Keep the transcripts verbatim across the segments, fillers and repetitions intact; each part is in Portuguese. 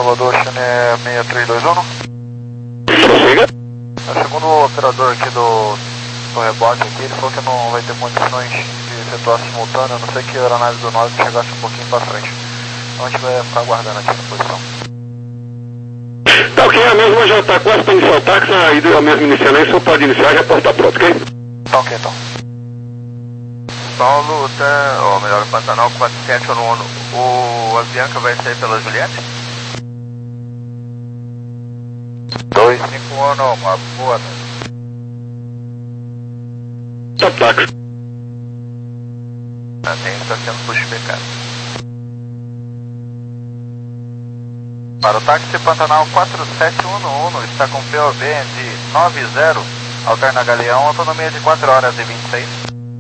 Salvador, China seis três dois um. Prossiga. É o segundo operador aqui do, do rebote aqui, ele falou que não vai ter condições de efetuar simultâneo, a não ser que a aeronave do nove chegasse um pouquinho para frente. Então a gente vai ficar aguardando aqui na posição. Tá ok, a mesma já está quase para iniciar o táxi, a mesma iniciando aí, só pode iniciar e já pode estar pronto, ok? Tá ok então. Paulo, tá, ou melhor, Pantanal quatro sete um um, o Avianca vai sair pela Juliette? dois cinco um, uma boa noite. Top táxi. A tem está sendo puxado. Para o táxi Pantanal quatro sete um um, está com P O V de nove zero, alterna Galeão, autonomia de quatro horas e vinte e seis.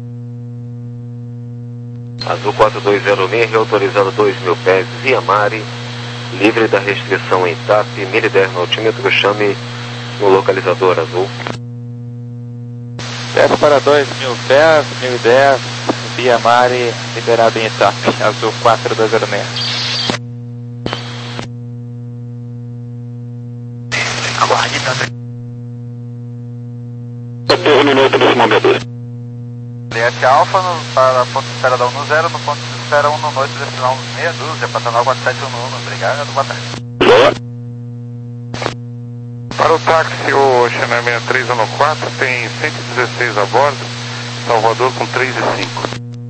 Azul quatro dois zero seis, reautorizado dois mil pés, via Mari, livre da restrição em T A P, mil e dez no altímetro, chame no localizador Azul. Desce para dois mil pés, mil e dez, via Mari, liberado em E T A P, Azul quatro dois zero seis. Aguarde, tá bem. Doutor, no novo desse momento. Juliette Alfa no, para ponto de espera da um zero, no ponto de espera um no noite, decisão meia dúzia, Pantanal quatro sete um um, obrigado, boa tarde. Boa. Para o táxi, o China seis três um quatro, tem cento e dezesseis a bordo, Salvador com três e cinco.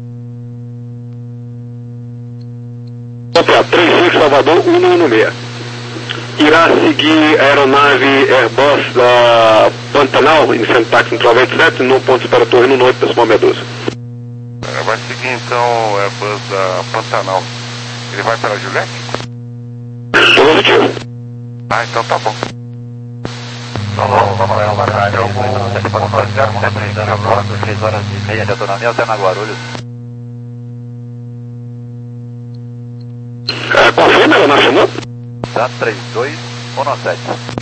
Opa, três cinco Salvador, um um seis. Irá seguir a aeronave Airbus da Pantanal, iniciando táxi no noventa e sete, no ponto de espera torre no noite, decimal meia dúzia. É, vai seguir então o Airbus da Pantanal. Ele vai para a Juliette? Positivo. Ah, então tá bom. Vamos, vamos lá, boa tarde. sete quatro quatro zero sete zero, abordo, três horas e meia de autonomia, até na Guarulhos. É, confirma a aeronave chamou? Tá, três dois um sete.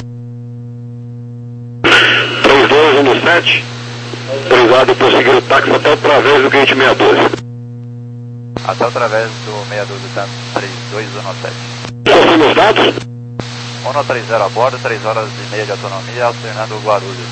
três dois um sete, autorizado a prosseguir o táxi até através do gate seis doze. Até através do meia dúzia, tá? três dois um sete. Confirma os dados? um três zero a bordo, três horas e meia de autonomia, alternando Guarulhos.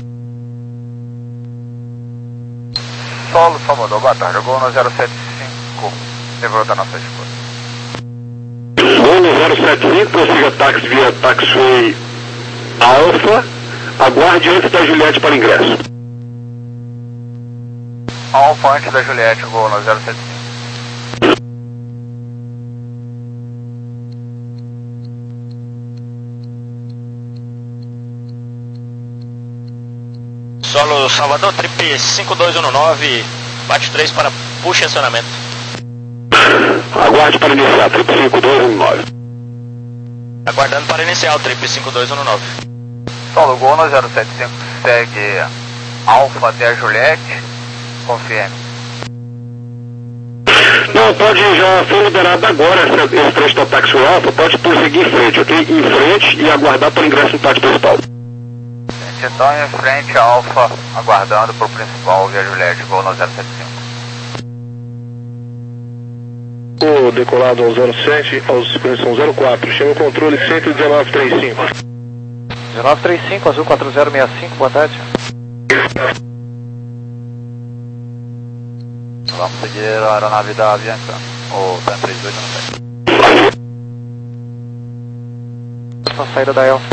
Solo Salvador, boa tarde. Gol no zero sete cinco, levou da nossa esposa. Gol no zero sete cinco, prossiga táxi via Taxiway Alfa, aguarde antes da Juliette para ingresso. Alfa antes da Juliette, gol no zero sete cinco. Solo Salvador, trip cinco dois um nove, bate três para puxa acionamento. Aguarde para iniciar, trip cinco dois um nove. Aguardando para iniciar o trip cinco dois um nove. Solo gol no zero sete cinco, segue Alfa até a Juliette, confirme. Não, pode, já foi liberado agora esse, esse trecho da Taxiway Alfa, pode prosseguir em frente, ok? Em frente e aguardar para o ingresso no táxi principal. Então em frente a Alfa, aguardando para o principal via Juliette, gol no zero sete cinco. O decolado ao zero sete, aos posição zero quatro, chama o controle cento e dezenove trinta e cinco. dezenove trinta e cinco, Azul quatro zero seis cinco, boa tarde. Vamos seguir a aeronave da Avianca, o T A M três dois um sete. A saída da Elfa.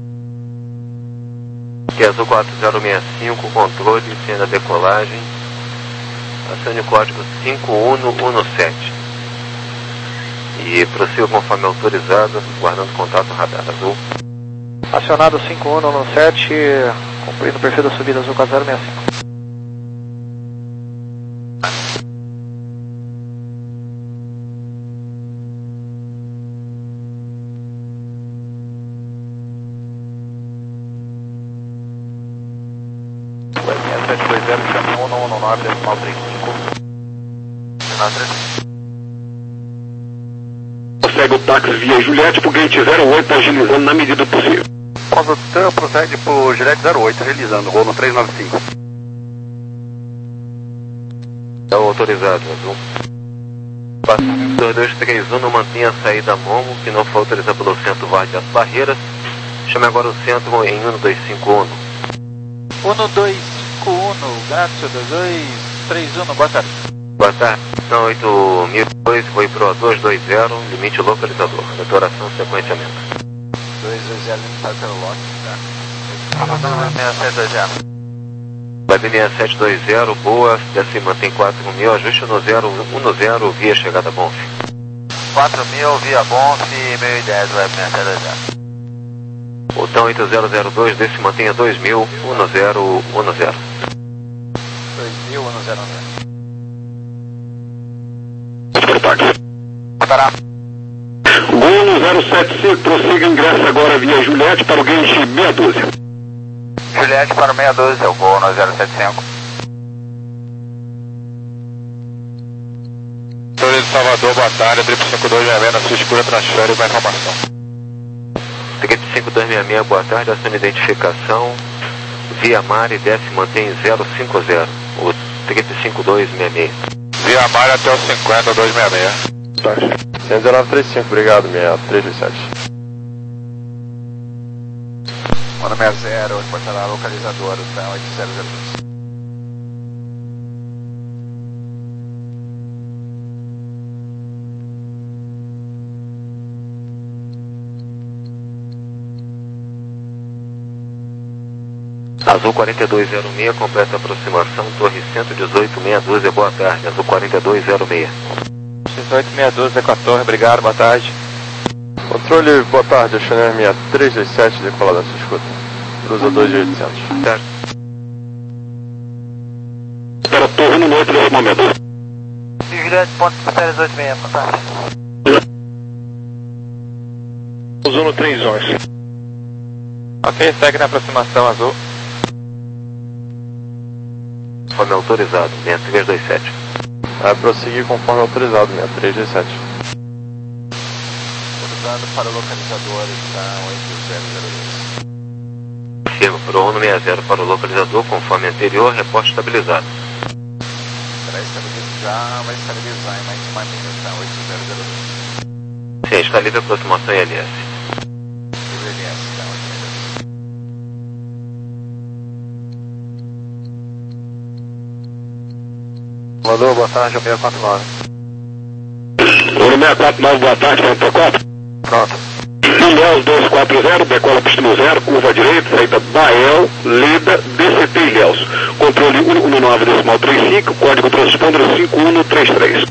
Que é Azul quatro zero seis cinco, controle, cena decolagem, acione o código cinco um um sete. E prossiga conforme autorizado, guardando contato radar Azul. Acionado cinco um um sete, cumprindo o perfil da subida Azul quatro zero seis cinco. sete dois zero, chama um um nove, decimal trinta e cinco. Segue o táxi via Juliette pro gate zero oito, agilizando na medida possível. Condutor procede pro Juliette zero oito, realizando gol no três nove cinco. É o autorizado, Azul. dois dois três um, mantenha a saída Momo, que não foi autorizada pelo centro Vale das Barreiras. Chame agora o centro em um dois cinco um. um dois cinco um, Gato dois dois três um, boa tarde. Boa tarde, são oito mil e dois, foi pro dois dois zero, limite localizador. Detoração sequenciamento. dois dois zero, limitado pelo lock, tá? seis sete dois zero. Vai seis sete dois zero, boa, desce mantém quatro mil, ajuste no zero um zero, via chegada Bonf. quatro mil, via Bonf, mil e dez, vai seis sete dois zero. Botão oito zero zero dois, desce mantenha dois mil, um zero um zero. dois mil, um zero um zero. Pará. Gol zero sete cinco, prossiga, ingressa agora via Juliette para o gate meia dúzia. Juliette para meia dúzia, eu vou no zero sete cinco. Torre de Salvador, boa tarde, triplo cinco dois seis seis, na sua escura, transfere uma informação. triplo cinco dois seis seis, boa tarde, ação de identificação, via Mare, desce mantém zero cinco zero, o triplo cinco dois seis seis. Via Mare até o cinquenta dois seis seis. cento e nove trinta e cinco, obrigado, meia três dois sete. Mano meia zero, hoje pode estar localizador, tá? oito zero zero dois. Azul quarenta e dois zero seis, completa aproximação, torre cento e dezoito, meia dúzia, boa tarde, Azul quarenta e dois zero seis. dezoito meia dúzia com a torre, obrigado, boa tarde. Controle, boa tarde, a Chanel meia três dois sete, decolada na sua escuta. Cruza dois mil e oitocentos. Certo. Para a torre no noite nesse momento. Juliette, ponto zero dois seis, boa tarde. Zona três onze. Ok, segue na aproximação azul. Conforme autorizado, seis três dois sete. Vai prosseguir conforme autorizado, meia três dois sete. Autorizado para o localizador, está oito zero zero dois. Firma, para o um seis zero para o localizador, conforme anterior, reporte estabilizado. Será estabilizado, já vai estabilizar em mais uma milha, tá? oito zero zero dois. Sim, está livre aproximação em L S. Livre L S, tá? oito zero zero dois. Salvador, boa tarde, é o seis quatro nove. Ouro seis quatro nove, boa tarde, vamos para quatro. Pronto. Ilhéus dois quatro zero, decola pista no zero, curva direita, saída Bael, Leda, D C T Ilhéus. Controle um um nove decimal trinta e cinco, código transponder cinco um três três.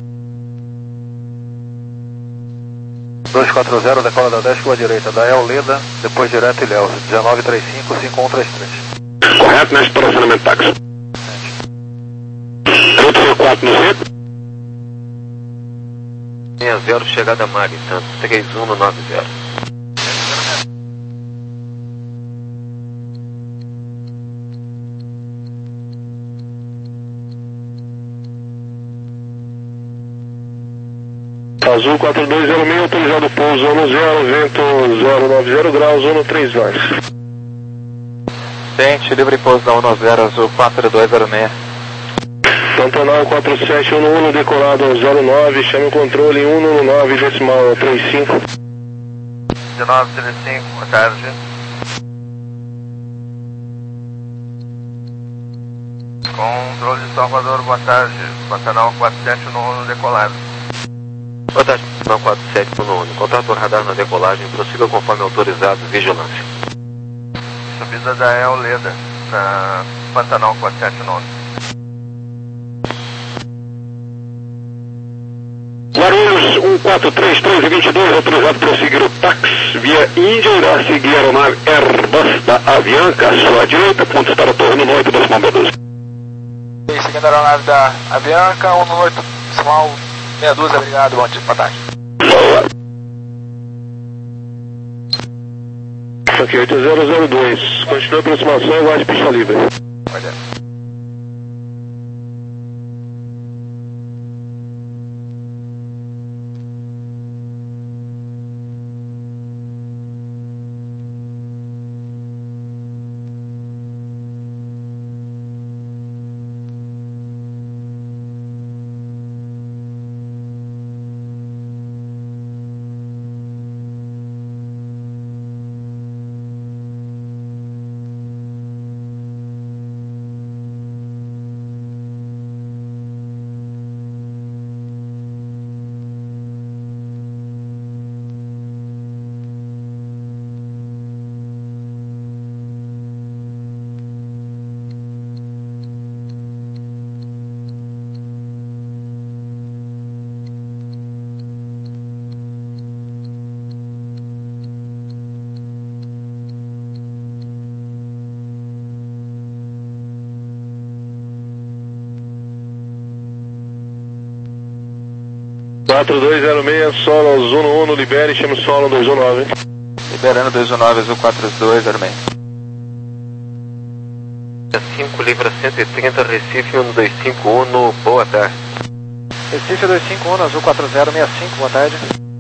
dois quatro zero, decola da dez, curva direita, da El Leda, depois direto Ilhéus, dezenove trinta e cinco, cinco um três três. Correto, neste estacionamento táxi. oito quatro no Z. seis zero, chegada Mari, Santos, três um nove zero. Azul quatro dois zero seis, autorizado pouso zona zero, vento zero nove zero graus, zona três nós. Ciente, livre pouso da um zero, azul quatro dois zero seis. Pantanal quatro sete um um, decolado zero nove, chame o controle um um nove decimal trinta e cinco. dezenove trinta e cinco, boa tarde. Controle de Salvador, boa tarde. Pantanal quatro sete um um, decolado. Boa tarde, Pantanal quatro sete um um. Contato radar na decolagem, prossiga conforme autorizado, vigilância. Subida da El Leda, na Pantanal quatro sete um um. Guarulhos um quatro três três dois dois, autorizado para seguir o táxi via Índia, irá seguir a aeronave Airbus da Avianca, à sua direita, pontos para a torre no oito decimal meia. Seguindo a aeronave da Avianca, um oito decimal meia dúzia, obrigado, bom dia, boa tarde. Boa. Ok, oito zero zero dois, continua a aproximação e guarde pista livre. Olha. quatro dois zero seis, solo Azul um, libere e chame solo dois um nove. Liberando dois um nove, Azul quatro dois zero seis. cinco, Libra cento e trinta, Recife um dois cinco um, boa tarde. Recife dois cinco um, Azul quatro zero seis cinco, boa tarde.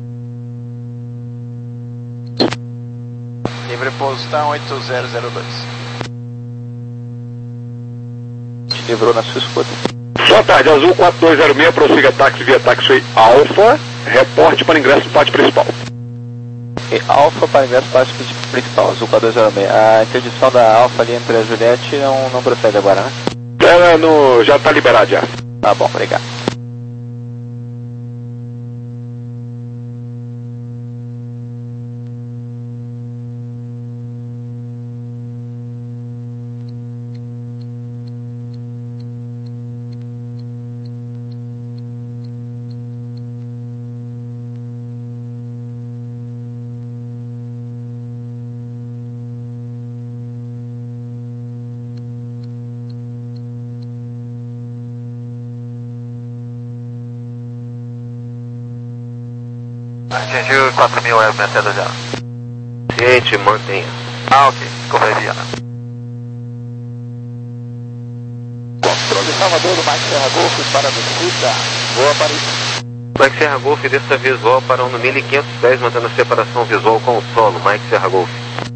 Livre Postão oito zero zero dois. Te livrou na sua escuta. Boa tarde, Azul quatro dois zero seis, prossiga táxi via Taxiway Alpha, reporte para ingresso no pátio principal. E Alfa para ingresso no pátio principal, Azul quatro dois zero seis. A interdição da Alfa ali entre a Juliette não, não procede agora, né? Ela no, já está liberada já. Tá bom, obrigado. Atingiu quatro mil, é metendo já. Ciente, mantenha. Ah, ok, convergia. Controle Salvador do Mike Serra Golf para a escuta. Boa para Mike Serra Golf, desta visual para um no mil e quinhentos pés, mantendo a separação visual com o solo. Mike Serra Golf.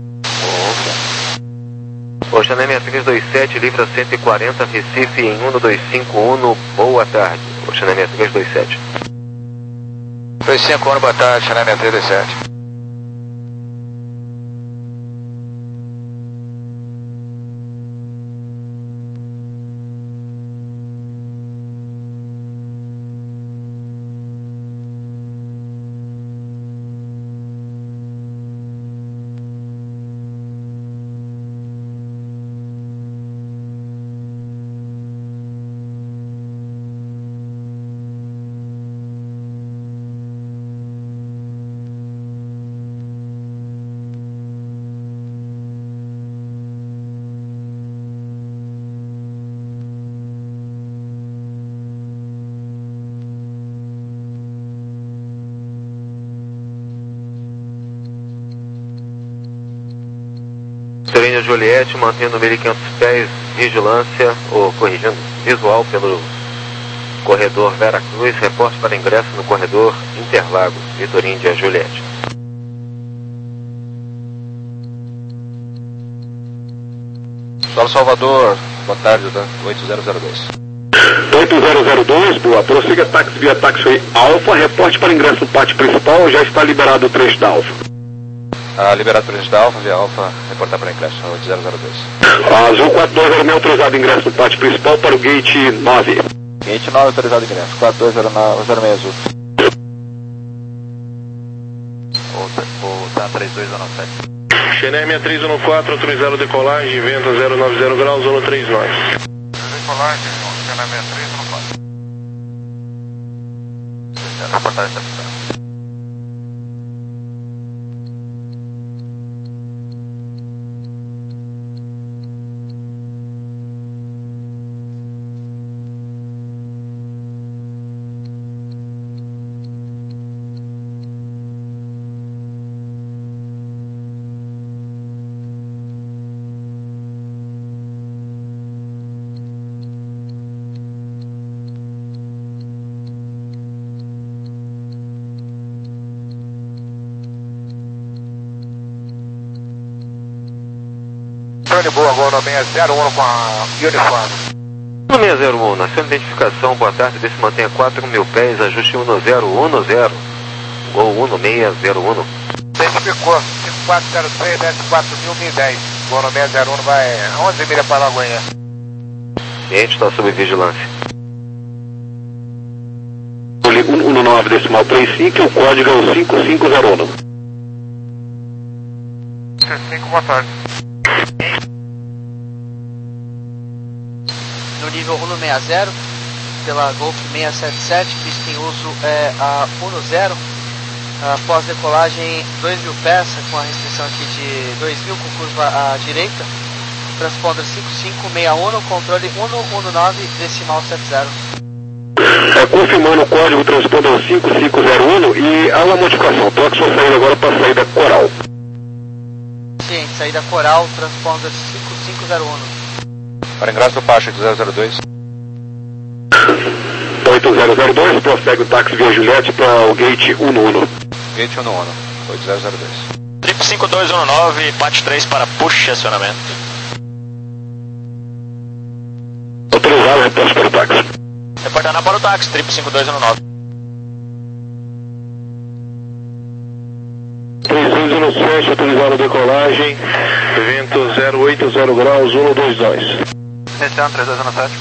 Oceané seis três dois sete, Libra cento e quarenta, Recife em um dois cinco um, boa tarde. Oceané seis três dois sete. dois cinco um, boa tarde, Oceané seis três dois sete. Serena Juliette, mantendo mil e quinhentos pés, vigilância, ou corrigindo, visual pelo corredor Vera Cruz, reporte para ingresso no corredor Interlagos, Vitor Índia Juliette. Solo Salvador, boa tarde, oito zero zero dois. oito zero zero dois, boa, prossiga táxi via Taxiway Alpha, reporte para ingresso no pátio principal, já está liberado o trecho da Alpha. Ah, liberado por da Alfa, via Alfa, reportar para ingresso, oito zero zero dois. Azul quatro dois zero seis, autorizado ingresso no pátio principal para o gate nove. Gate nove, autorizado ingresso, quatro dois zero seis Azul. Ou tá três dois um sete. Xené seis três um quatro, autorizado decolagem, venta zero nove zero graus, zona três nove. Decolagem, Xené seis três um quatro. Reportagem da De boa, agora seis zero um com a uniforme. No seis zero um, na sua identificação, boa tarde, desse mantenha quatro mil pés, ajuste um zero um zero, gol um seis zero um. Identificou, cinco quatro zero três, desce quatro mil, mil e dez. Gol no seis zero um vai onze milhas para Lagoinha. Ciente, está sob vigilância. um um nove decimal três cinco, o código é o cinco cinco zero um. C cinco, boa tarde. No nível um seis zero, pela Golf seis sete sete, pista em uso é a um zero, após decolagem dois mil pés, com a restrição aqui de dois mil com curva à direita, transponder cinco cinco seis um, controle um um nove decimal sete zero. É, confirmando o código transponder cinco cinco zero um e há uma modificação. Troque sua saída agora para a saída Coral. Sim, saída Coral, transponder cinco cinco zero um. Para ingresso do Pacha de zero zero dois. oito zero zero dois, prossegue o táxi via Juliette para o gate um um. Gate um um, oito zero zero dois. Trip cinco dois um nove, parte três para push acionamento. Autorizado, reporte para o táxi. Reportando para o táxi, Trip cinco dois um nove. três dois um sete, autorizado a decolagem, vento zero oito zero graus, um dois dois. Iniciando três dois um sete.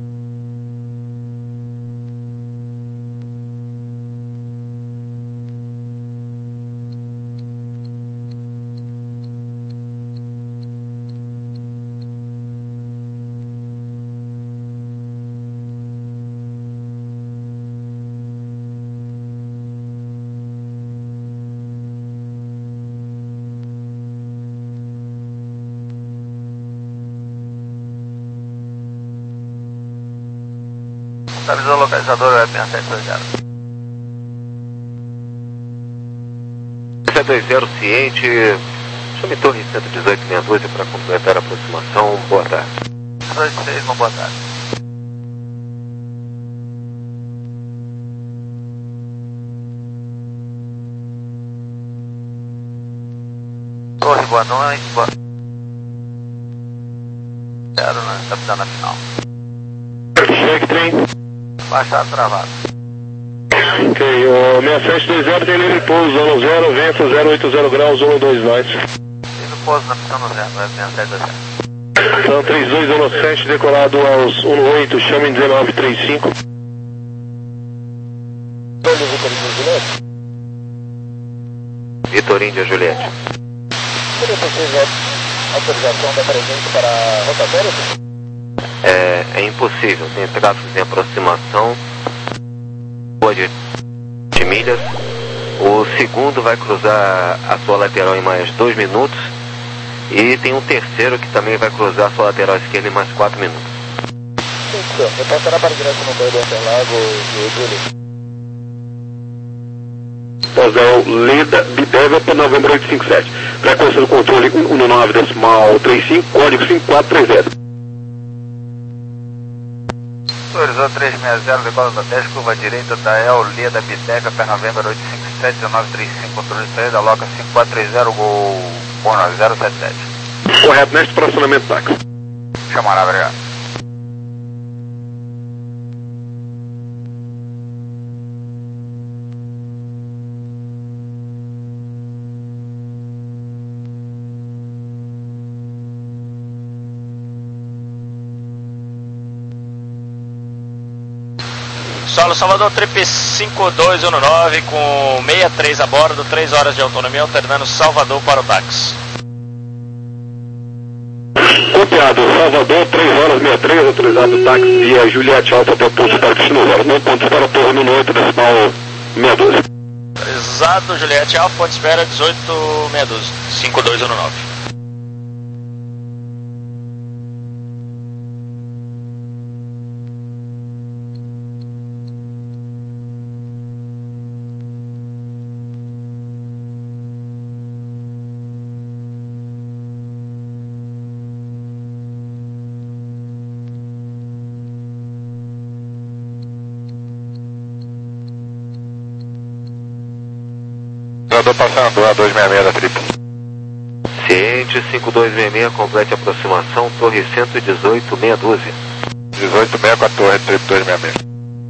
Avisou o localizador web sete dois zero. sete dois zero ciente, chame torre cento e dezoito meia dúzia para completar a aproximação. Boa tarde. dois seis, uma boa tarde. Torre, boa noite. Boa... Zero, né? Tá pisando na final. Check trem. Baixado, travado. Ok, o seis sete dois zero tem livre pouso, zona zero, vento zero oito zero graus, um dois dois. Livre pouso na pista no zero, web seis sete dois zero. Então três dois um sete, decolado aos um oito, chame dezenove trinta e cinco. Vitor Índia Juliette. Autorização da presença para rotatório? É, é impossível, tem tráfego em aproximação, pode de milhas. O segundo vai cruzar a sua lateral em mais dois minutos. E tem um terceiro que também vai cruzar a sua lateral esquerda em mais quatro minutos. Sim, senhor. Reportará para direto no banho do Interlagos e Júlio. Posal Leda Bideva para novembro oito cinco sete. Frequência do controle um nove decimal trinta e cinco, código cinco quatro três zero. Autorizou três seis zero, decola da dez, curva direita da El Leda Bideva, pé novembro oito cinco sete, dezenove trinta e cinco, controle de saída, loca cinco quatro três zero, gol bônus zero sete sete. Correto, neste fracionamento táxi. Chamará, obrigado. Solo Salvador, trip cinco dois um nove com sessenta e três a bordo, três horas de autonomia, alternando Salvador para o táxi. Copiado, Salvador, três horas sessenta e três, autorizado o táxi via Juliette Alfa até o ponto para Cristina Zero, não ponto para a torre no oito decimal meia dúzia. Autorizado, Juliette Alfa, ponto de espera dezoito meia dúzia, cinco dois um nove. Estou passando a dois seis seis da trip. Ciente cinco dois seis seis, complete a aproximação, torre cento e dezoito, meia dúzia. dezoito meia com a torre, trip dois seis seis.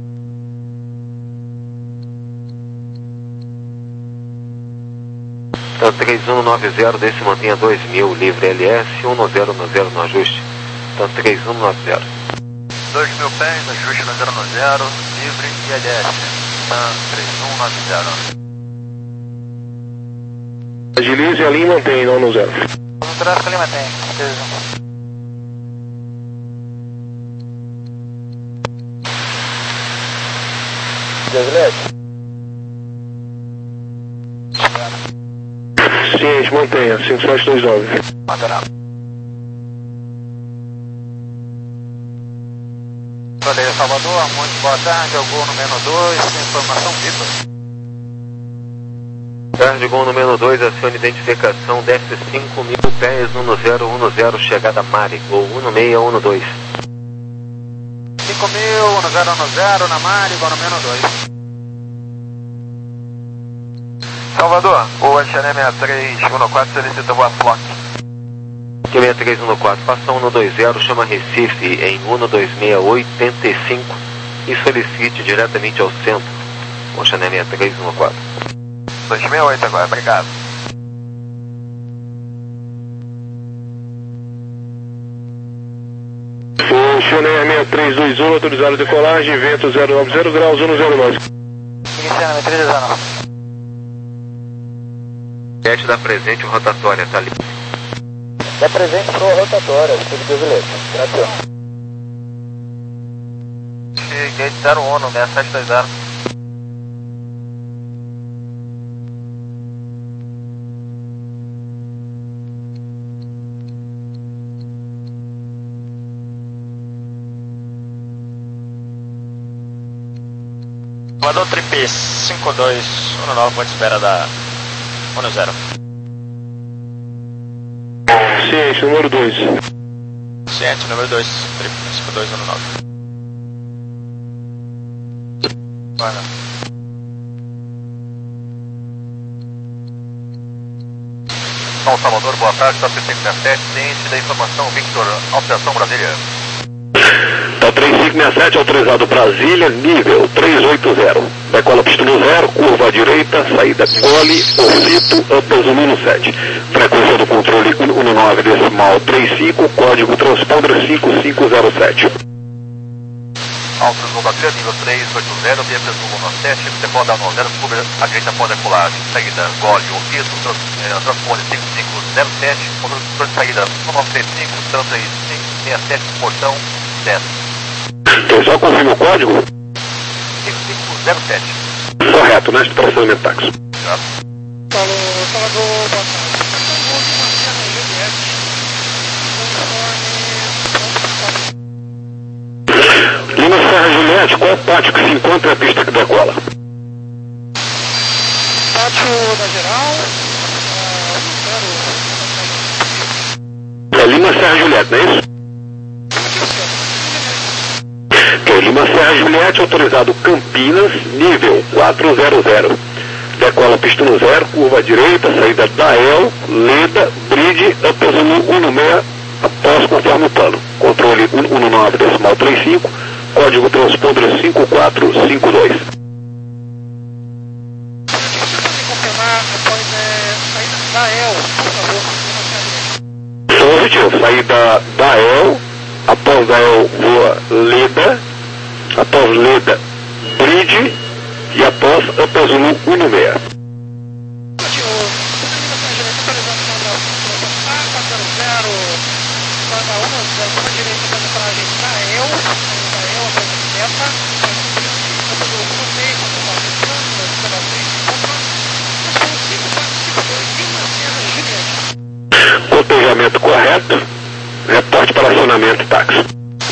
Então três um nove zero, desse mantenha dois mil, livre L S, um zero um zero no ajuste. Então três um nove zero. dois mil pés, ajuste no zero zero, livre e L S. Então três um nove zero. Agilize ali e mantém, não no zero. O tráfego ali mantém, certeza. Ciente, mantenha, cinco sete dois nove. Manterá. Baleia Salvador, muito boa tarde, ao gol número dois, informação Vitor. Tarde, gol número dois, acione identificação, D F cinco mil, pés um zero um zero, chegada Mari, gol um seis um dois. cinco mil, um zero um zero, na Mari, gol número dois. Salvador, o X N sessenta e três um quatro solicita voar Flock. sessenta e três um quatro, passa um dois zero, chama Recife em um dois seis oito cinco e solicite diretamente ao centro, o X N sessenta e três um quatro. dois seis oito agora, obrigado. O Channel sessenta e três dois um, autorizado decolagem, vento zero nove zero graus, um zero nove. Iniciando a três zero nove. Sete da presente rotatória, tá ali. Da presente pro rotatória, tudo brasileiro. Graças. Gate zero um, seis sete dois zero. Salvador Trip cinco dois um nove, ponto de espera da um zero. Ciente, número dois. Ciente, número dois, Trip cinco dois um nove. Mano. São Salvador, boa tarde, Top cinco seis sete, ciente da informação, Victor, alteração Brasília. Tá três cinco seis sete, autorizado Brasília, nível três oito zero. Decola pistão zero, curva à direita, saída gole, Orfito, Upper Zoom sete. Frequência do controle um nove decimal trinta e cinco, código transponder cinco cinco zero sete. Alto Zoom Brasília, nível três oito zero, via Zoom sete, decola da um zero, curva à direita pós decolagem, saída gole, Orfito, transponder cinco cinco zero sete, controle de saída um nove três cinco, três cinco seis sete, portão dez. Então só confirma o código? cinco cinco zero sete. Correto, neste processamento táxi. Falou, Salvador, boa tarde. Lima Serra Juliette, qual é o pátio que se encontra a pista que decola? Pátio da geral. É Lima Serra Juliette, não é isso? Ok, Lima Serra Juliette, autorizado Campinas, nível quatro zero zero. Decola pistão zero, curva à direita, saída Dael, Leda, Bridge, Upper Zulu um seis, após conforme o plano. Controle um nove decimal trinta e cinco, código transponder cinco quatro cinco dois. Confirmar após é, saída da E L, por favor. Positivo, saída Dael, após Dael voa Leda, após Leda Bridge e após Upper Zulu um seis. Cotejamento correto, reporte para acionamento táxi.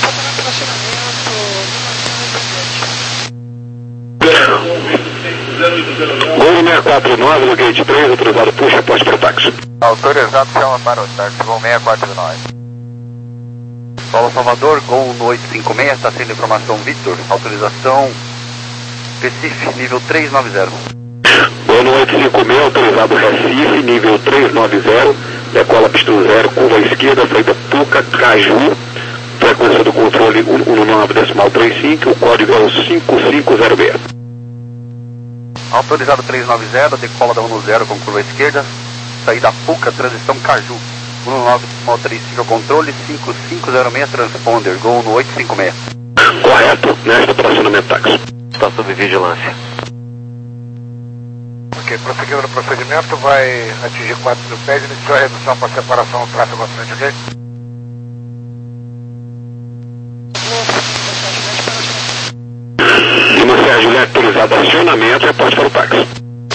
Gol seis quatro nove no gate três, autorizado puxa, reporte para o táxi. Autorizado, chama para o táxi, gol seis quatro nove. Solo Salvador, Gol oito cinco seis, está sendo informação Victor, autorização Recife, nível três nove zero. Gol oito cinco seis, autorizado Recife, nível três nove zero, decola pistão zero, curva à esquerda, saída Puca, Caju, frequência do controle um nove decimal trinta e cinco, o código é o cinco cinco zero seis. Autorizado três nove zero, decola da um zero com curva à esquerda, saída Puca, transição Caju, um nove decimal trinta e cinco, controle cinco cinco zero seis, transponder, Gol oito cinco seis. Correto, nesta operacionamento táxi. Está sob vigilância. Ok, prosseguindo no procedimento, vai atingir quatro mil pés, iniciou a redução para separação do tráfego à frente, ok? Lima Serra Juliette, autorizado acionamento, reporte para o táxi.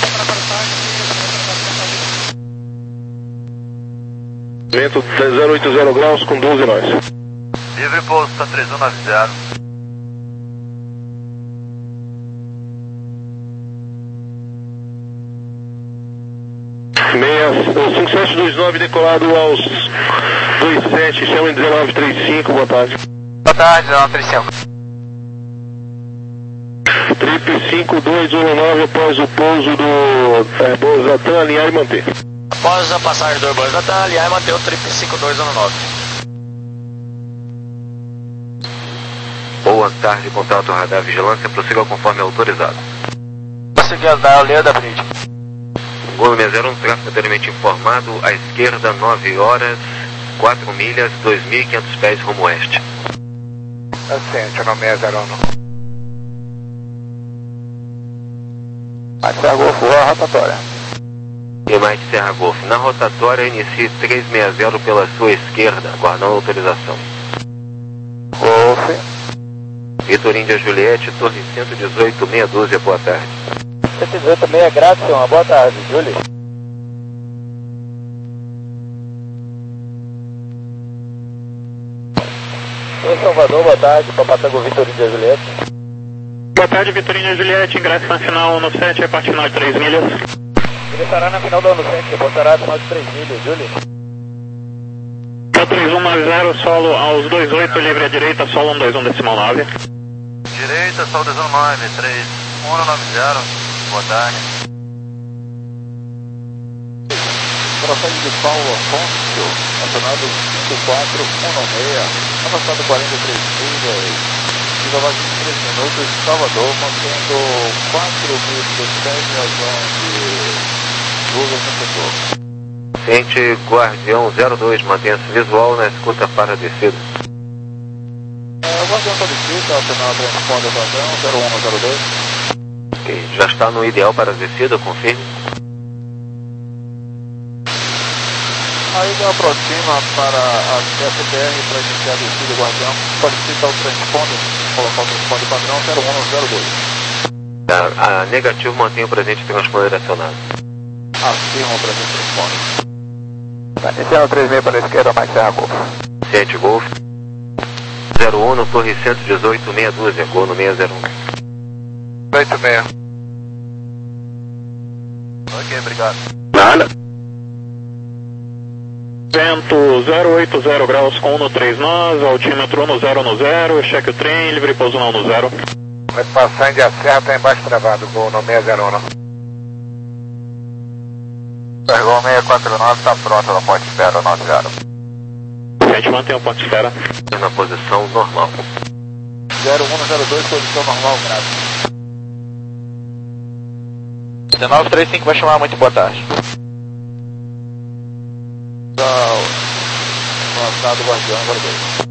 Vento zero oito zero graus com doze nós. Livre pouso, está três um nove zero. cinco sete dois nove decolado aos dois sete, chama em dezenove trinta e cinco, boa tarde. Boa tarde, dezenove trinta e cinco. Trip cinco dois um nove após o pouso do Airbus Latam, alinhar e manter. Após a passagem do Airbus Latam, alinhar e manter o Trip cinco dois um nove. Boa tarde, contato radar vigilância, prossiga conforme autorizado. Prosseguindo da Leda Bridge. Gol seis zero um, tráfego anteriormente informado, à esquerda, nove horas, quatro milhas, dois mil e quinhentos pés rumo oeste. Assente, no seis zero um. Mike Serra Golf, a rotatória. E Mike Serra Golf, na rotatória, inicie trezentos e sessenta pela sua esquerda, aguardando autorização. Golf. Vitor Índia Juliette, Torre cento e dezoito, meia dúzia, boa tarde. cento e dezoito, meia Gratião, boa tarde, Julie. Em Salvador, boa tarde, Papatago Vitor Índia Juliette. Boa tarde, Vitor Índia Juliette, ingresso na final no sete, parte final de três milhas. Ingressará na final da ano sete, reportará final de três milhas, Julie. três um nove zero, solo aos dois oito, livre à direita, solo um dois um decimal nove. Direita, solo dois um nove, três um nove zero, boa tarde. Coração de Paulo Afonso, acionado cinco quatro um seis, avançado quarenta e três milhas, desovagem de três minutos, Salvador, mantendo quatro mil e dez em razão de luvas no setor. Ciente Guardião zero dois, mantenha-se visual na escuta para a descida. É, o Guardião está descida, acionado transponder padrão zero um zero dois. Ok, já está no ideal para a descida, confirme. Ainda aproxima para a S P R para iniciar a descida, Guardião. Solicita o transponder, colocar o transponder padrão zero um zero dois. Tá, a negativo, mantenha o presente transponder acionado. Afirma o presente transponder. Iniciando três meia para a esquerda, Mike Serra Golf. Ciente Golf. zero um no Torre cento e dezoito, meia dúzia, gol no seis zero um. oito seis. Ok, obrigado. Nada. Vento zero oito zero graus com um no três nós, altímetro no zero no zero, cheque o trem, livre pouso não no zero. Vai passar em Serra, está embaixo travado, gol no seis zero um. Pergol seis quatro nove, está pronto na ponte espera, nove zero. A gente mantém o ponto de espera. Na posição normal. zero um zero dois, posição normal, grave. dezenove trinta e cinco vai chamar muito boa tarde. Tchau. Lançado Guardião, agora dois.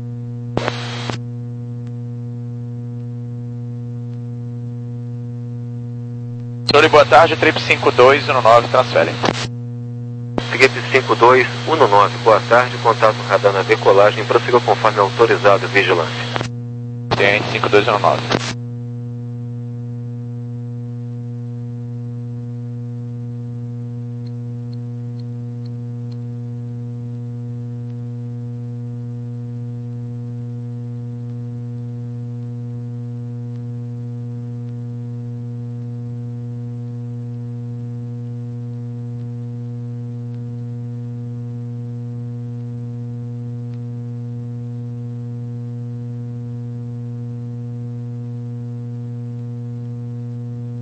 Senhor, boa tarde, Trip cinco dois um nove, transfere. Trip cinco dois um nove, boa tarde, contato radar na decolagem, prossiga conforme autorizado, vigilância. Tem cinco dois um nove.